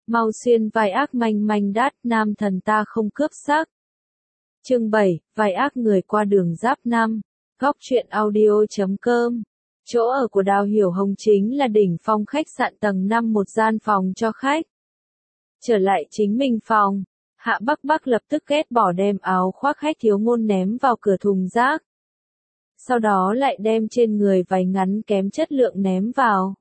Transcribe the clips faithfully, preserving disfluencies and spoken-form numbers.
Mau xuyên vai ác manh manh đát, nam thần ta không cướp sắc. Chương bảy, vai ác người qua đường giáp năm. Góc truyện audio chấm com. Chỗ ở của Đào Hiểu Hồng chính là đỉnh phong khách sạn tầng năm, một gian phòng cho khách. Trở lại chính mình phòng, Hạ Bắc Bắc lập tức ghét bỏ đem áo khoác khách thiếu ngôn ném vào cửa thùng rác. Sau đó lại đem trên người váy ngắn kém chất lượng ném vào.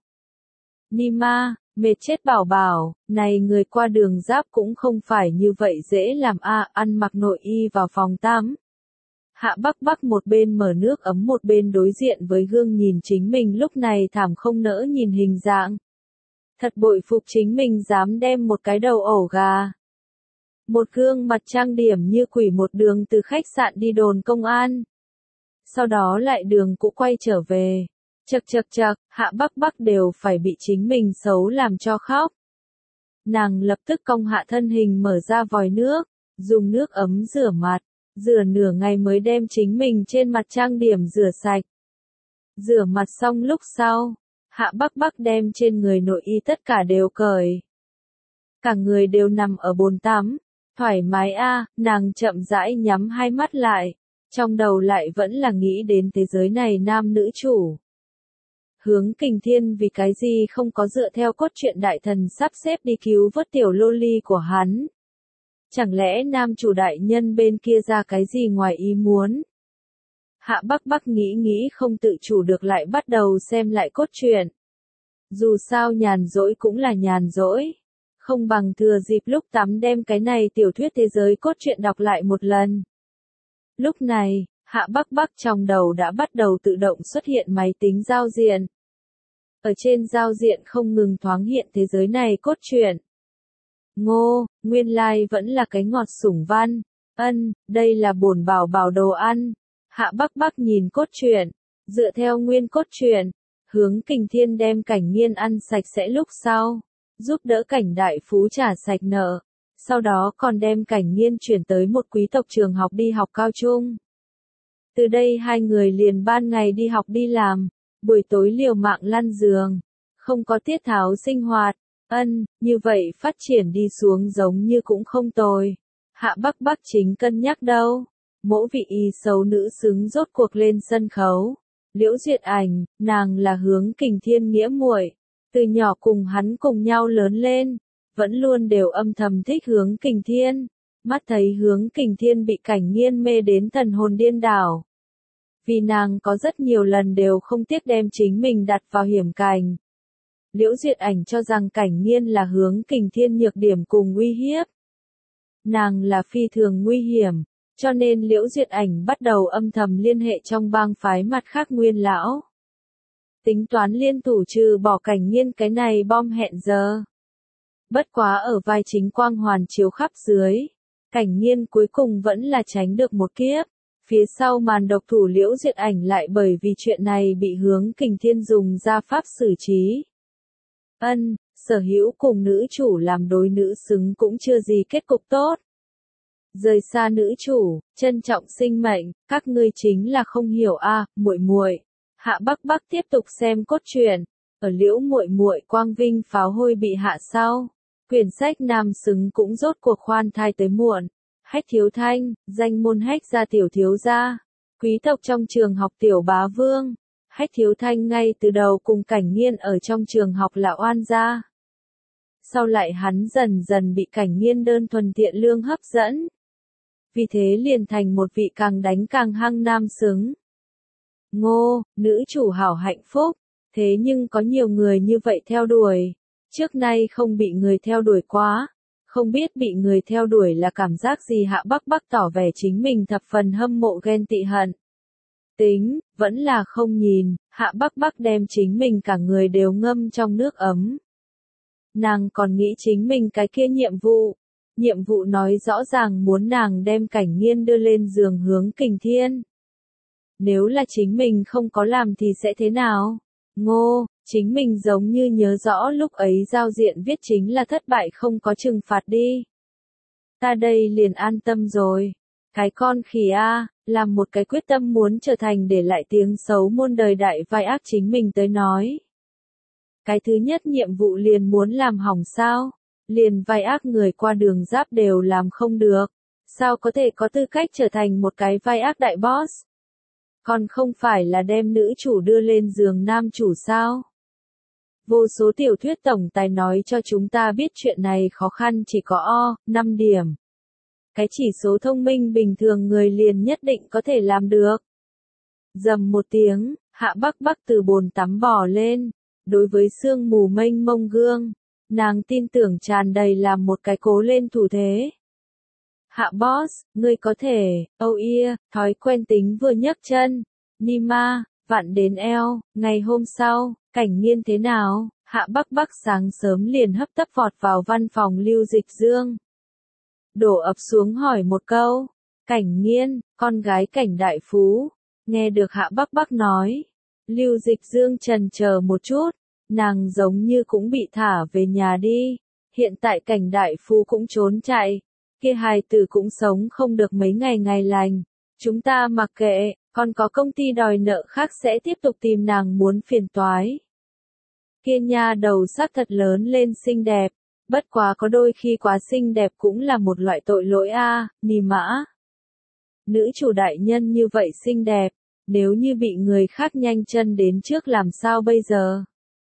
Nima, mệt chết bảo bảo, này người qua đường giáp cũng không phải như vậy dễ làm a, ăn mặc nội y vào phòng tắm. Hạ Bắc Bắc một bên mở nước ấm một bên đối diện với gương nhìn chính mình lúc này thảm không nỡ nhìn hình dạng. Thật bội phục chính mình dám đem một cái đầu ổ gà. Một gương mặt trang điểm như quỷ một đường từ khách sạn đi đồn công an. Sau đó lại đường cũ quay trở về. Chật chật chật, Hạ Bắc Bắc đều phải bị chính mình xấu làm cho khóc. Nàng lập tức cong hạ thân hình mở ra vòi nước, dùng nước ấm rửa mặt, rửa nửa ngày mới đem chính mình trên mặt trang điểm rửa sạch. Rửa mặt xong lúc sau, Hạ Bắc Bắc đem trên người nội y tất cả đều cởi. Cả người đều nằm ở bồn tắm, thoải mái a, nàng chậm rãi nhắm hai mắt lại, trong đầu lại vẫn là nghĩ đến thế giới này nam nữ chủ. Hướng Kình Thiên vì cái gì không có dựa theo cốt truyện đại thần sắp xếp đi cứu vớt tiểu loli của hắn. Chẳng lẽ nam chủ đại nhân bên kia ra cái gì ngoài ý muốn? Hạ Bắc Bắc nghĩ nghĩ không tự chủ được lại bắt đầu xem lại cốt truyện. Dù sao nhàn rỗi cũng là nhàn rỗi. Không bằng thừa dịp lúc tắm đem cái này tiểu thuyết thế giới cốt truyện đọc lại một lần. Lúc này, Hạ Bắc Bắc trong đầu đã bắt đầu tự động xuất hiện máy tính giao diện. Ở trên giao diện không ngừng thoáng hiện thế giới này cốt truyện. Ngô, nguyên lai like vẫn là cái ngọt sủng văn. Ân, đây là bổn bảo bảo đồ ăn. Hạ Bắc Bắc nhìn cốt truyện, dựa theo nguyên cốt truyện, Hướng Kình Thiên đem Cảnh Nghiên ăn sạch sẽ lúc sau, giúp đỡ Cảnh đại phú trả sạch nợ, sau đó còn đem Cảnh Nghiên chuyển tới một quý tộc trường học đi học cao trung. Từ đây hai người liền ban ngày đi học đi làm, buổi tối liều mạng lăn giường, không có tiết tháo sinh hoạt. Ân, như vậy phát triển đi xuống giống như cũng không tồi. Hạ Bắc Bắc chính cân nhắc đâu. Mỗi vị y xấu nữ xứng rốt cuộc lên sân khấu. Liễu Duyệt Ảnh, nàng là Hướng Kình Thiên nghĩa muội, từ nhỏ cùng hắn cùng nhau lớn lên, vẫn luôn đều âm thầm thích Hướng Kình Thiên. Mắt thấy Hướng Kình Thiên bị Cảnh Nghiên mê đến thần hồn điên đảo. Vì nàng có rất nhiều lần đều không tiếc đem chính mình đặt vào hiểm cảnh. Liễu Duyệt Ảnh cho rằng Cảnh Nghiên là Hướng Kình Thiên nhược điểm cùng uy hiếp. Nàng là phi thường nguy hiểm, cho nên Liễu Duyệt Ảnh bắt đầu âm thầm liên hệ trong bang phái mặt khác nguyên lão. Tính toán liên thủ trừ bỏ Cảnh Nghiên cái này bom hẹn giờ. Bất quá ở vai chính quang hoàn chiếu khắp dưới, Cảnh Nghiên cuối cùng vẫn là tránh được một kiếp. Phía sau màn độc thủ Liễu Duyệt Ảnh lại bởi vì chuyện này bị Hướng Kình Thiên dùng ra pháp xử trí. Ân, sở hữu cùng nữ chủ làm đối nữ xứng cũng chưa gì kết cục tốt. Rời xa nữ chủ, trân trọng sinh mệnh, các ngươi chính là không hiểu a, à, muội muội. Hạ Bắc Bắc tiếp tục xem cốt truyện, ở Liễu muội muội quang vinh pháo hôi bị hạ sau, quyển sách nam xứng cũng rốt cuộc khoan thai tới muộn. Hách Thiếu Thanh, danh môn Hách gia tiểu thiếu gia, quý tộc trong trường học tiểu bá vương. Hách Thiếu Thanh ngay từ đầu cùng Cảnh Nghiên ở trong trường học là oan gia. Sau lại hắn dần dần bị Cảnh Nghiên đơn thuần thiện lương hấp dẫn. Vì thế liền thành một vị càng đánh càng hăng nam xứng. Ngô, nữ chủ hảo hạnh phúc, thế nhưng có nhiều người như vậy theo đuổi. Trước nay không bị người theo đuổi quá, không biết bị người theo đuổi là cảm giác gì. Hạ Bắc Bắc tỏ vẻ chính mình thập phần hâm mộ ghen tị hận. Tính, vẫn là không nhìn, Hạ Bắc Bắc đem chính mình cả người đều ngâm trong nước ấm. Nàng còn nghĩ chính mình cái kia nhiệm vụ. Nhiệm vụ nói rõ ràng muốn nàng đem Cảnh Nghiên đưa lên giường Hướng Kình Thiên. Nếu là chính mình không có làm thì sẽ thế nào? Ngô, chính mình giống như nhớ rõ lúc ấy giao diện viết chính là thất bại không có trừng phạt đi. Ta đây liền an tâm rồi. Cái con khỉ a, làm một cái quyết tâm muốn trở thành để lại tiếng xấu muôn đời đại vai ác chính mình tới nói. Cái thứ nhất nhiệm vụ liền muốn làm hỏng sao? liền vai ác người qua đường giáp đều làm không được. Sao có thể có tư cách trở thành một cái vai ác đại boss? Còn không phải là đem nữ chủ đưa lên giường nam chủ sao? Vô số tiểu thuyết tổng tài nói cho chúng ta biết chuyện này khó khăn chỉ có O, năm điểm. Cái chỉ số thông minh bình thường người liền nhất định có thể làm được. Rầm một tiếng, Hạ Bắc Bắc từ bồn tắm bò lên, đối với sương mù mênh mông gương, nàng tin tưởng tràn đầy làm một cái cố lên thủ thế. Hạ boss, ngươi có thể, oh yeah, thói quen tính vừa nhấc chân, Nima, vặn đến eo, ngày hôm sau, Cảnh Nghiên thế nào? Hạ Bắc Bắc sáng sớm liền hấp tấp vọt vào văn phòng Lưu Dịch Dương. Đổ ập xuống hỏi một câu, Cảnh Nghiên, con gái Cảnh đại phú, nghe được Hạ Bắc Bắc nói. Lưu Dịch Dương chần chờ một chút, nàng giống như cũng bị thả về nhà đi, hiện tại Cảnh đại phú cũng trốn chạy, kia hài tử cũng sống không được mấy ngày ngày lành, chúng ta mặc kệ, còn có công ty đòi nợ khác sẽ tiếp tục tìm nàng muốn phiền toái. Kia nha đầu sắc thật lớn lên xinh đẹp, bất quá có đôi khi quá xinh đẹp cũng là một loại tội lỗi a, à, Nì Mã. Nữ chủ đại nhân như vậy xinh đẹp, nếu như bị người khác nhanh chân đến trước làm sao bây giờ?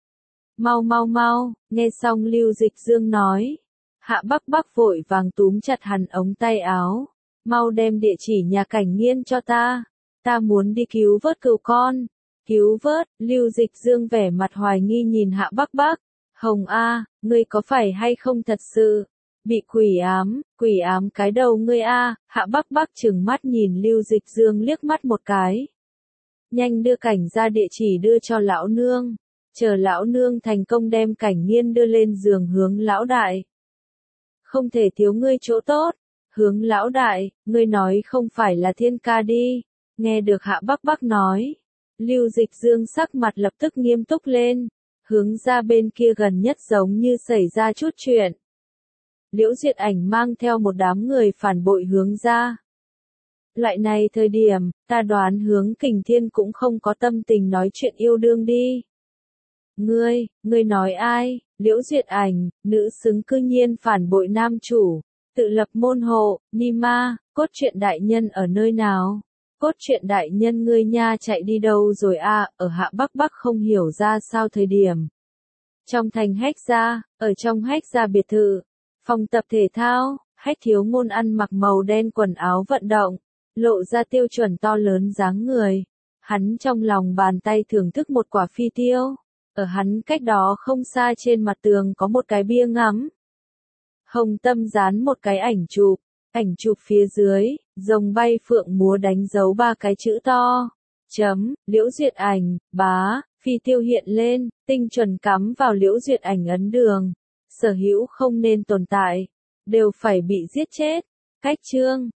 Mau mau mau, nghe xong Lưu Dịch Dương nói. Hạ Bắc Bắc vội vàng túm chặt hắn ống tay áo. Mau đem địa chỉ nhà Cảnh Nghiên cho ta. Ta muốn đi cứu vớt cừu con. Cứu vớt, Lưu Dịch Dương vẻ mặt hoài nghi nhìn Hạ Bắc Bắc. Hồng A, ngươi có phải hay không thật sự? Bị quỷ ám, quỷ ám cái đầu ngươi A, Hạ Bắc Bắc trừng mắt nhìn Lưu Dịch Dương liếc mắt một cái. Nhanh đưa Cảnh ra địa chỉ đưa cho lão nương. Chờ lão nương thành công đem Cảnh Nghiên đưa lên giường hướng lão đại. Không thể thiếu ngươi chỗ tốt. Hướng lão đại, ngươi nói không phải là Thiên ca đi. Nghe được Hạ Bắc Bắc nói. Lưu Dịch Dương sắc mặt lập tức nghiêm túc lên. Hướng ra bên kia gần nhất giống như xảy ra chút chuyện. Liễu Duyệt Ảnh mang theo một đám người phản bội hướng ra. Loại này thời điểm, ta đoán Hướng Kình Thiên cũng không có tâm tình nói chuyện yêu đương đi. Ngươi, ngươi nói ai? Liễu Duyệt Ảnh, nữ xứng cư nhiên phản bội nam chủ, tự lập môn hộ, Nima, cốt truyện đại nhân ở nơi nào? Cốt truyện đại nhân ngươi nha chạy đi đâu rồi a? À, ở Hạ Bắc Bắc không hiểu ra sao thời điểm. Trong thành Hách gia, ở trong Hách gia biệt thự, phòng tập thể thao, Hách Thiếu Ngôn ăn mặc màu đen quần áo vận động, lộ ra tiêu chuẩn to lớn dáng người. Hắn trong lòng bàn tay thưởng thức một quả phi tiêu. Ở hắn cách đó không xa trên mặt tường có một cái bia ngắm. Hồng Tâm dán một cái ảnh chụp, ảnh chụp phía dưới, rồng bay phượng múa đánh dấu ba cái chữ to. Chấm, Liễu Duyệt Ảnh, bá, phi tiêu hiện lên, tinh chuẩn cắm vào Liễu Duyệt Ảnh ấn đường. Sở hữu không nên tồn tại, đều phải bị giết chết. Cách chương